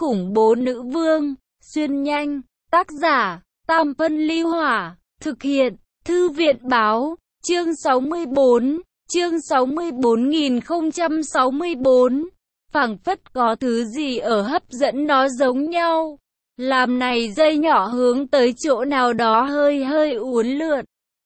khủng bố nữ vương, xuyên nhanh, tác giả, Tam Phân Ly Hỏa, thực hiện, Thư viện Báo, chương 64, chương 64.064, phảng phất có thứ gì ở hấp dẫn nó giống nhau, làm này dây nhỏ hướng tới chỗ nào đó hơi hơi uốn lượn.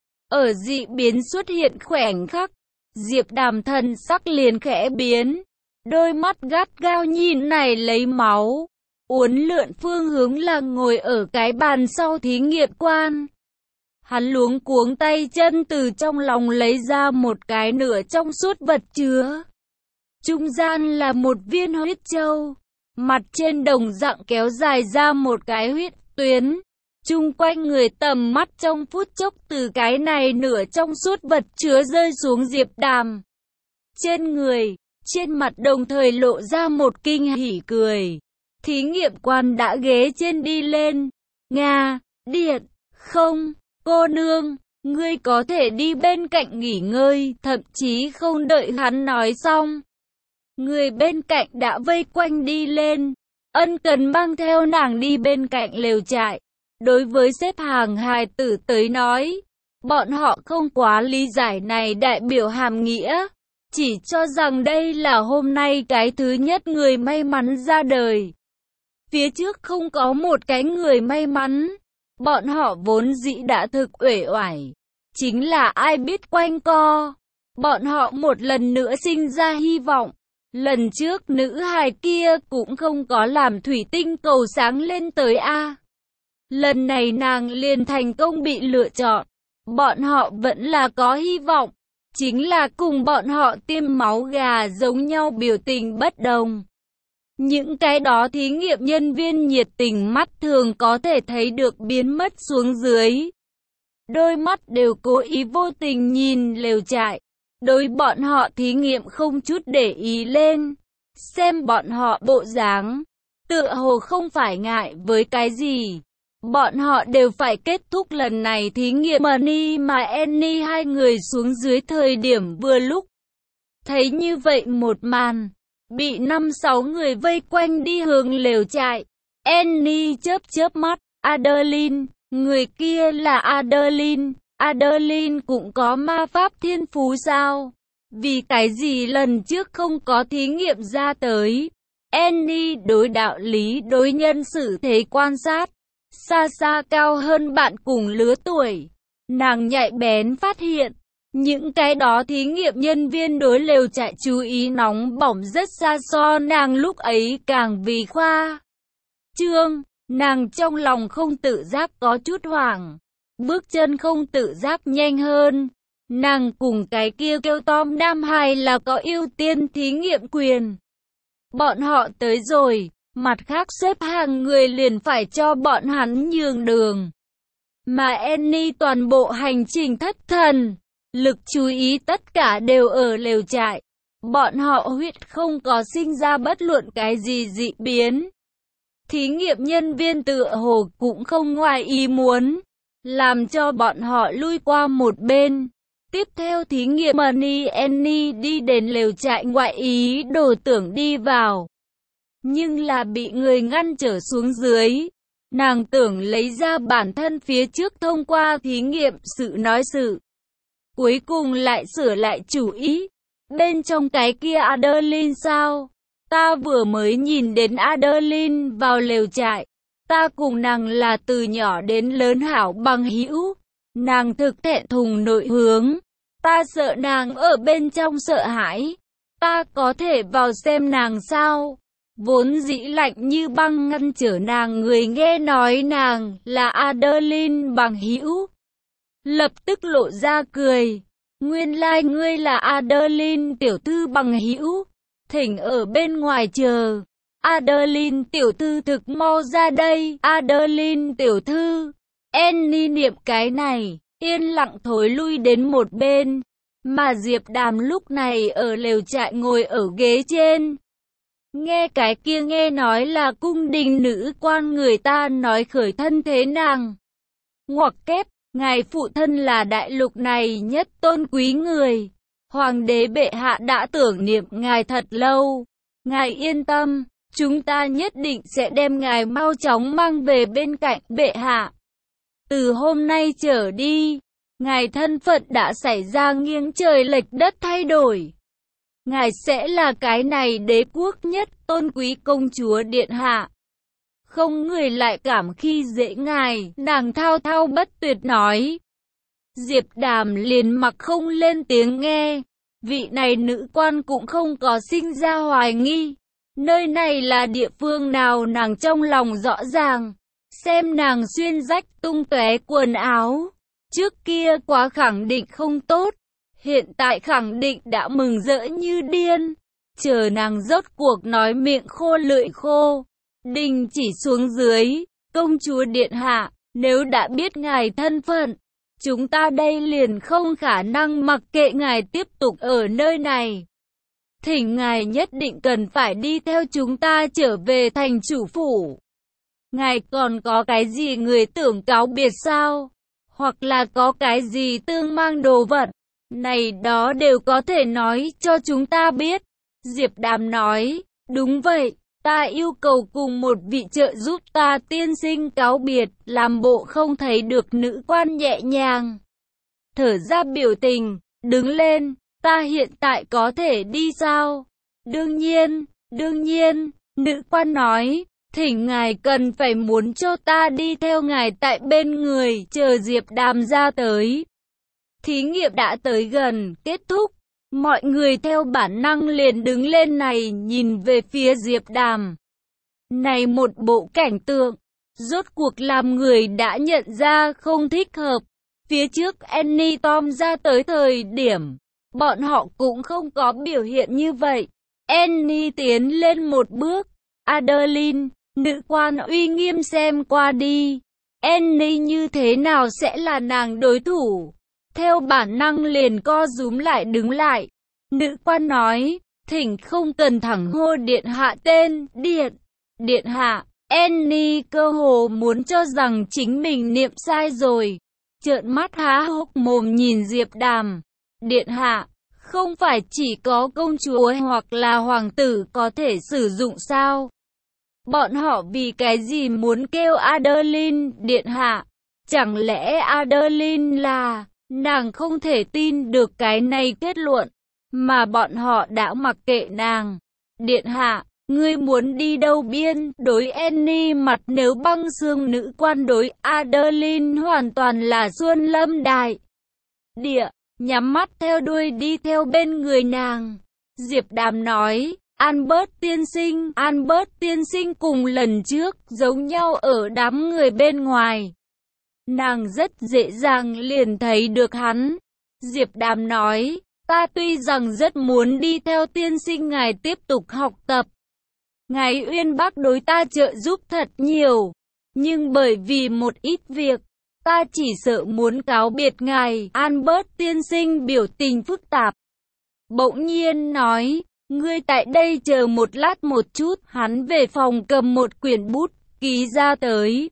Ở dị biến xuất hiện khoảnh khắc, Diệp Đàm thần sắc liền khẽ biến, đôi mắt gắt gao nhìn này lấy máu. Uốn lượn phương hướng là ngồi ở cái bàn sau thí nghiệm quan. Hắn luống cuống tay chân từ trong lòng lấy ra một cái nửa trong suốt vật chứa. Trung gian là một viên huyết châu, mặt trên đồng dạng kéo dài ra một cái huyết tuyến. Chung quanh người tầm mắt trong phút chốc từ cái này nửa trong suốt vật chứa rơi xuống Diệp Đàm. Trên người, trên mặt đồng thời lộ ra một kinh hỉ cười. Thí nghiệm quan đã ghế trên đi lên. Nga, Điện, không, cô nương, ngươi có thể đi bên cạnh nghỉ ngơi, thậm chí không đợi hắn nói xong. Người bên cạnh đã vây quanh đi lên, ân cần mang theo nàng đi bên cạnh lều trại. Đối với xếp hàng hài tử tới nói, bọn họ không quá lý giải này đại biểu hàm nghĩa, chỉ cho rằng đây là hôm nay cái thứ nhất người may mắn ra đời. Phía trước không có một cái người may mắn, bọn họ vốn dĩ đã thực uể oải, chính là ai biết quanh co. Bọn họ một lần nữa sinh ra hy vọng. Lần trước nữ hài kia cũng không có làm thủy tinh cầu sáng lên tới A. Lần này nàng liền thành công bị lựa chọn. Bọn họ vẫn là có hy vọng, chính là cùng bọn họ tiêm máu gà giống nhau biểu tình bất đồng. Những cái đó thí nghiệm nhân viên nhiệt tình mắt thường có thể thấy được biến mất xuống dưới. Đôi mắt đều cố ý vô tình nhìn lều trại. Đối bọn họ thí nghiệm không chút để ý lên. Xem bọn họ bộ dáng, tựa hồ không phải ngại với cái gì. Bọn họ đều phải kết thúc lần này thí nghiệm Money mà Annie hai người xuống dưới thời điểm vừa lúc. Thấy như vậy một màn, bị 5-6 người vây quanh đi hướng lều trại. Annie chớp chớp mắt, Adeline, người kia là Adeline. Adeline cũng có ma pháp thiên phú sao? Vì cái gì lần trước không có thí nghiệm ra tới? Annie đối đạo lý đối nhân xử thế quan sát, xa xa cao hơn bạn cùng lứa tuổi. Nàng nhạy bén phát hiện, những cái đó thí nghiệm nhân viên đối lều trại chú ý nóng bỏng rất xa so nàng lúc ấy càng vì khoa trương. Nàng trong lòng không tự giác có chút hoảng, bước chân không tự giác nhanh hơn. Nàng cùng cái kia kêu Tom Nam Hải là có ưu tiên thí nghiệm quyền. Bọn họ tới rồi, mặt khác xếp hàng người liền phải cho bọn hắn nhường đường. Mà Annie toàn bộ hành trình thất thần, lực chú ý tất cả đều ở lều trại. Bọn họ huyết không có sinh ra bất luận cái gì dị biến. Thí nghiệm nhân viên tựa hồ cũng không ngoài ý muốn, làm cho bọn họ lui qua một bên. Tiếp theo thí nghiệm Annie đi đến lều trại ngoại ý đồ tưởng đi vào, nhưng là bị người ngăn trở xuống dưới. Nàng tưởng lấy ra bản thân phía trước thông qua thí nghiệm sự nói sự, cuối cùng lại sửa lại chủ ý. Bên trong cái kia Adeline sao? Ta vừa mới nhìn đến Adeline vào lều trại. Ta cùng nàng là từ nhỏ đến lớn hảo bằng hữu. Nàng thực thẹn thùng nội hướng. Ta sợ nàng ở bên trong sợ hãi. Ta có thể vào xem nàng sao? Vốn dĩ lạnh như băng ngăn trở nàng người nghe nói nàng là Adeline bằng hữu, lập tức lộ ra cười. Nguyên lai ngươi là Adeline tiểu thư bằng hữu, thỉnh ở bên ngoài chờ. Adeline tiểu thư thực mau ra đây. Adeline tiểu thư. Annie niệm cái này, yên lặng thối lui đến một bên. Mà Diệp Đàm lúc này ở lều trại ngồi ở ghế trên. Nghe cái kia nghe nói là cung đình nữ quan người ta nói khởi thân thế nàng. Ngoặc kép, ngài phụ thân là đại lục này nhất tôn quý người. Hoàng đế bệ hạ đã tưởng niệm ngài thật lâu. Ngài yên tâm, chúng ta nhất định sẽ đem ngài mau chóng mang về bên cạnh bệ hạ. Từ hôm nay trở đi, ngài thân phận đã xảy ra nghiêng trời lệch đất thay đổi. Ngài sẽ là cái này đế quốc nhất tôn quý công chúa điện hạ. Không người lại cảm khi dễ ngài, nàng thao thao bất tuyệt nói. Diệp Đàm liền mặc không lên tiếng nghe. Vị này nữ quan cũng không có sinh ra hoài nghi. Nơi này là địa phương nào nàng trong lòng rõ ràng. Xem nàng xuyên rách tung tóe quần áo. Trước kia quá khẳng định không tốt. Hiện tại khẳng định đã mừng rỡ như điên. Chờ nàng rốt cuộc nói miệng khô lưỡi khô. Đình chỉ xuống dưới. Công chúa điện hạ, nếu đã biết ngài thân phận, chúng ta đây liền không khả năng mặc kệ ngài tiếp tục ở nơi này. Thỉnh ngài nhất định cần phải đi theo chúng ta trở về thành chủ phủ. Ngài còn có cái gì người tưởng cáo biệt sao? Hoặc là có cái gì tương mang đồ vật? Này đó đều có thể nói cho chúng ta biết. Diệp Đàm nói, đúng vậy, ta yêu cầu cùng một vị trợ giúp ta tiên sinh cáo biệt, làm bộ không thấy được nữ quan nhẹ nhàng. Thở ra biểu tình, đứng lên, ta hiện tại có thể đi sao? Đương nhiên, nữ quan nói, thỉnh ngài cần phải muốn cho ta đi theo ngài tại bên người, chờ Diệp Đàm ra tới. Thí nghiệm đã tới gần, kết thúc. Mọi người theo bản năng liền đứng lên này nhìn về phía Diệp Đàm. Này một bộ cảnh tượng, rốt cuộc làm người đã nhận ra không thích hợp. Phía trước Annie Tom ra tới thời điểm, bọn họ cũng không có biểu hiện như vậy. Annie tiến lên một bước. Adeline, nữ quan uy nghiêm xem qua đi. Annie như thế nào sẽ là nàng đối thủ? Theo bản năng liền co rúm lại đứng lại. Nữ quan nói, thỉnh không cần thẳng hô điện hạ tên, điện hạ. Annie cơ hồ muốn cho rằng chính mình niệm sai rồi. Trợn mắt há hốc mồm nhìn Diệp Đàm. Điện hạ, không phải chỉ có công chúa hoặc là hoàng tử có thể sử dụng sao? Bọn họ vì cái gì muốn kêu Adeline điện hạ? Chẳng lẽ Adeline là... Nàng không thể tin được cái này kết luận, mà bọn họ đã mặc kệ nàng. Điện hạ, ngươi muốn đi đâu biên? Đối Annie mặt nếu băng xương, nữ quan đối Adeline hoàn toàn là Xuân Lâm Đại Địa, nhắm mắt theo đuôi đi theo bên người nàng. Diệp Đàm nói, Albert tiên sinh cùng lần trước giống nhau ở đám người bên ngoài. Nàng rất dễ dàng liền thấy được hắn. Diệp Đàm nói, ta tuy rằng rất muốn đi theo tiên sinh ngài tiếp tục học tập. Ngài uyên bác đối ta trợ giúp thật nhiều. Nhưng bởi vì một ít việc, ta chỉ sợ muốn cáo biệt ngài. Albert tiên sinh biểu tình phức tạp. Bỗng nhiên nói, ngươi tại đây chờ một lát một chút. Hắn về phòng cầm một quyển bút, ký ra tới.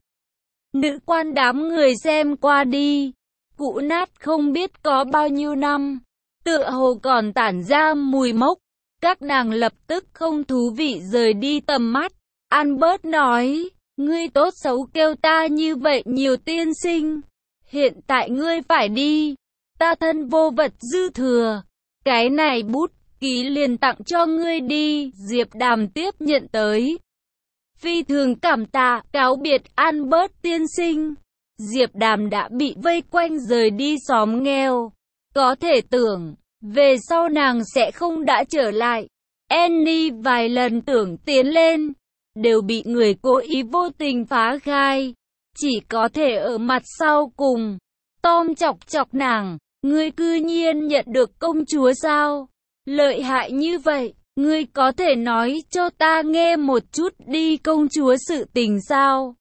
Nữ quan đám người xem qua đi, cũ nát không biết có bao nhiêu năm, tựa hồ còn tản ra mùi mốc. Các nàng lập tức không thú vị rời đi tầm mắt. Albert nói, ngươi tốt xấu kêu ta như vậy nhiều tiên sinh. Hiện tại ngươi phải đi, ta thân vô vật dư thừa. Cái này bút ký liền tặng cho ngươi đi. Diệp Đàm tiếp nhận tới. Phi thường cảm tạ, cáo biệt Albert tiên sinh. Diệp Đàm đã bị vây quanh rời đi xóm nghèo. Có thể tưởng, về sau nàng sẽ không đã trở lại. Annie vài lần tưởng tiến lên, đều bị người cố ý vô tình phá khai. Chỉ có thể ở mặt sau cùng. Tom chọc chọc nàng, ngươi cư nhiên nhận được công chúa sao? Lợi hại như vậy. Ngươi có thể nói cho ta nghe một chút đi công chúa sự tình sao?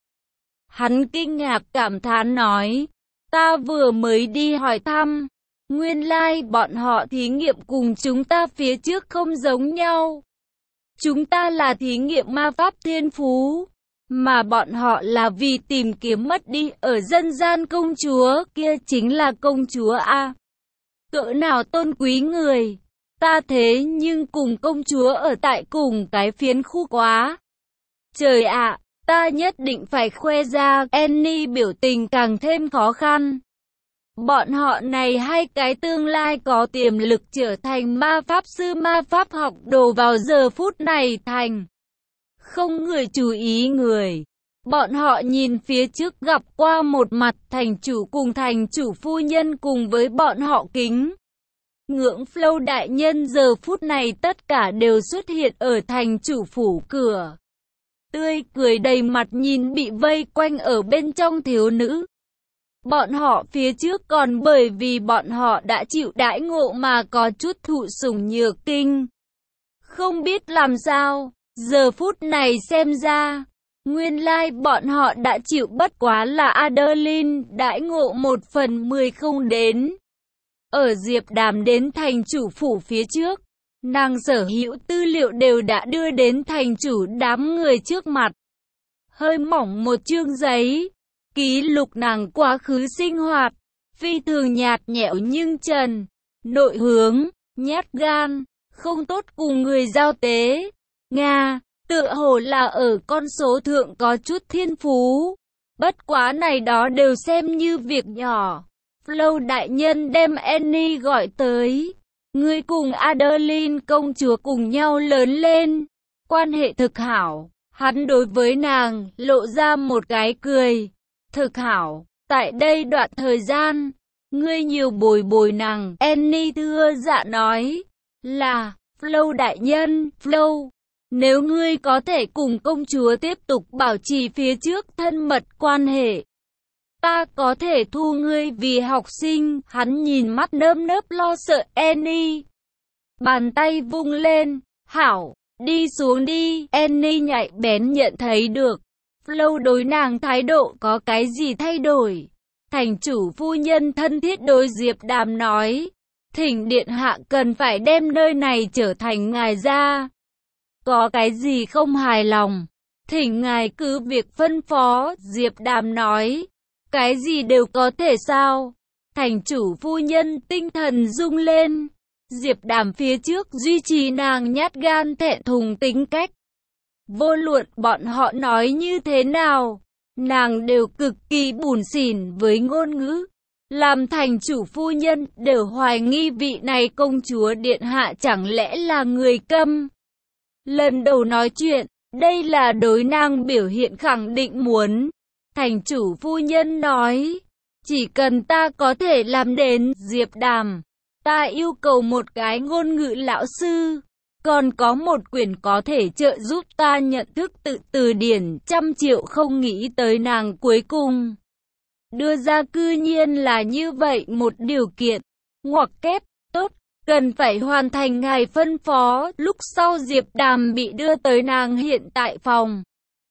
Hắn kinh ngạc cảm thán nói, ta vừa mới đi hỏi thăm, nguyên lai bọn họ thí nghiệm cùng chúng ta phía trước không giống nhau. Chúng ta là thí nghiệm ma pháp thiên phú, mà bọn họ là vì tìm kiếm mất đi ở dân gian công chúa, kia chính là công chúa A. Cỡ nào tôn quý người! Ta thế nhưng cùng công chúa ở tại cùng cái phiến khu quá. Trời ạ, ta nhất định phải khoe ra. Annie biểu tình càng thêm khó khăn. Bọn họ này hai cái tương lai có tiềm lực trở thành ma pháp sư ma pháp học đồ vào giờ phút này thành không người chú ý người. Bọn họ nhìn phía trước gặp qua một mặt thành chủ cùng thành chủ phu nhân cùng với bọn họ kính ngưỡng Flow đại nhân. Giờ phút này tất cả đều xuất hiện ở thành chủ phủ cửa. Tươi cười đầy mặt nhìn bị vây quanh ở bên trong thiếu nữ. Bọn họ phía trước còn bởi vì bọn họ đã chịu đãi ngộ mà có chút thụ sủng nhược kinh. Không biết làm sao, giờ phút này xem ra, nguyên lai bọn họ đã chịu bất quá là Adeline đãi ngộ 1/10 không đến. Ở Diệp Đàm đến thành chủ phủ phía trước, nàng sở hữu tư liệu đều đã đưa đến thành chủ đám người trước mặt. Hơi mỏng một chương giấy, ký lục nàng quá khứ sinh hoạt, phi thường nhạt nhẽo nhưng trần, nội hướng, nhát gan, không tốt cùng người giao tế. Nga, tựa hồ là ở con số thượng có chút thiên phú. Bất quá này đó đều xem như việc nhỏ. Flow đại nhân đem Annie gọi tới. Ngươi cùng Adeline công chúa cùng nhau lớn lên. Quan hệ thực hảo. Hắn đối với nàng lộ ra một cái cười. Thực hảo, tại đây đoạn thời gian, ngươi nhiều bồi bồi nàng. Annie thưa dạ nói. Là, Flow đại nhân, Flow. Nếu ngươi có thể cùng công chúa tiếp tục bảo trì phía trước thân mật quan hệ, ta có thể thu ngươi vì học sinh. Hắn nhìn mắt nơm nớp lo sợ Annie. Bàn tay vung lên. Hảo, đi xuống đi. Annie nhạy bén nhận thấy được Flow đối nàng thái độ có cái gì thay đổi. Thành chủ phu nhân thân thiết đối Diệp Đàm nói. Thỉnh điện hạ cần phải đem nơi này trở thành ngài gia. Có cái gì không hài lòng, thỉnh ngài cứ việc phân phó. Diệp Đàm nói. Cái gì đều có thể sao? Thành chủ phu nhân tinh thần rung lên. Diệp Đàm phía trước duy trì nàng nhát gan thẹn thùng tính cách. Vô luận bọn họ nói như thế nào, nàng đều cực kỳ bủn xỉn với ngôn ngữ. Làm thành chủ phu nhân đều hoài nghi vị này công chúa điện hạ chẳng lẽ là người câm. Lần đầu nói chuyện, đây là đối nàng biểu hiện khẳng định muốn. Thành chủ phu nhân nói, chỉ cần ta có thể làm đến. Diệp Đàm, ta yêu cầu một cái ngôn ngữ lão sư, còn có một quyển có thể trợ giúp ta nhận thức tự từ điển 100 triệu. Không nghĩ tới nàng cuối cùng đưa ra cư nhiên là như vậy một điều kiện. Ngoặc kép, tốt, cần phải hoàn thành ngài phân phó. Lúc sau Diệp Đàm bị đưa tới nàng hiện tại phòng.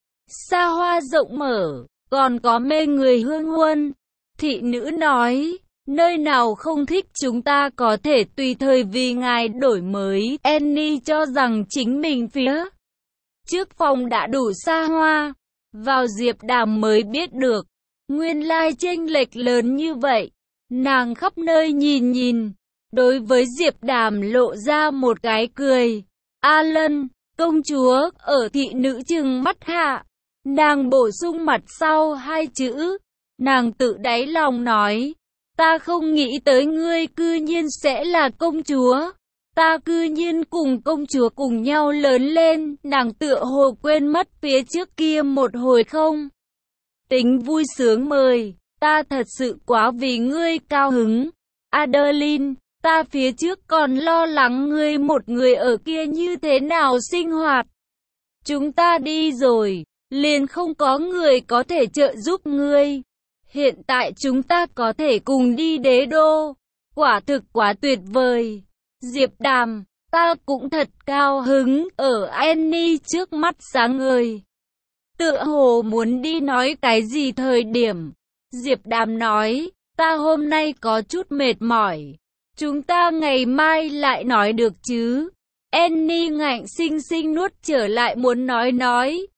Xa hoa rộng mở, còn có mê người hương huân. Thị nữ nói, nơi nào không thích chúng ta có thể tùy thời vì ngài đổi mới. Annie cho rằng chính mình phía trước phòng đã đủ xa hoa. Vào Diệp Đàm mới biết được, nguyên lai chênh lệch lớn như vậy. Nàng khắp nơi nhìn nhìn, đối với Diệp Đàm lộ ra một cái cười. Alan, công chúa, ở thị nữ trừng mắt hạ. Nàng bổ sung mặt sau hai chữ. Nàng tự đáy lòng nói, ta không nghĩ tới ngươi cư nhiên sẽ là công chúa. Ta cư nhiên cùng công chúa cùng nhau lớn lên. Nàng tựa hồ quên mất phía trước kia một hồi không tính vui sướng mời. Ta thật sự quá vì ngươi cao hứng. Adeline, ta phía trước còn lo lắng ngươi một người ở kia như thế nào sinh hoạt. Chúng ta đi rồi, liền không có người có thể trợ giúp ngươi. Hiện tại chúng ta có thể cùng đi đế đô. Quả thực quá tuyệt vời. Diệp Đàm, ta cũng thật cao hứng. Ở Annie trước mắt sáng ngời, tựa hồ muốn đi nói cái gì thời điểm. Diệp Đàm nói, ta hôm nay có chút mệt mỏi. Chúng ta ngày mai lại nói được chứ. Annie ngạnh sinh sinh nuốt trở lại muốn nói.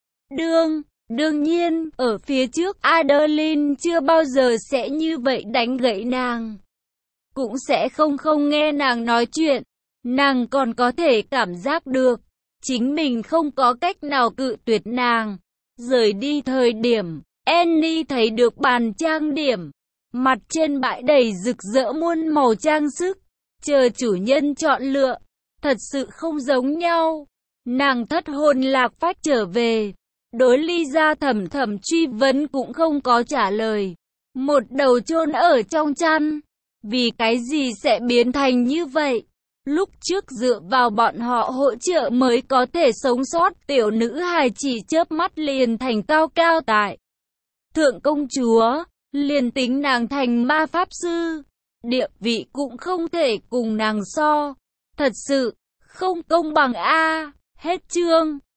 Đương nhiên, ở phía trước Adeline chưa bao giờ sẽ như vậy đánh gãy nàng. Cũng sẽ không nghe nàng nói chuyện. Nàng còn có thể cảm giác được chính mình không có cách nào cự tuyệt nàng. Rời đi thời điểm, Annie thấy được bàn trang điểm. Mặt trên bãi đầy rực rỡ muôn màu trang sức, chờ chủ nhân chọn lựa. Thật sự không giống nhau. Nàng thất hồn lạc phách trở về. Đối Ly Gia thầm thầm truy vấn cũng không có trả lời. Một đầu chôn ở trong chăn. Vì cái gì sẽ biến thành như vậy? Lúc trước dựa vào bọn họ hỗ trợ mới có thể sống sót, tiểu nữ hài chỉ chớp mắt liền thành cao cao tại thượng công chúa. Liền tính nàng thành ma pháp sư, địa vị cũng không thể cùng nàng so. Thật sự, không công bằng a. Hết chương.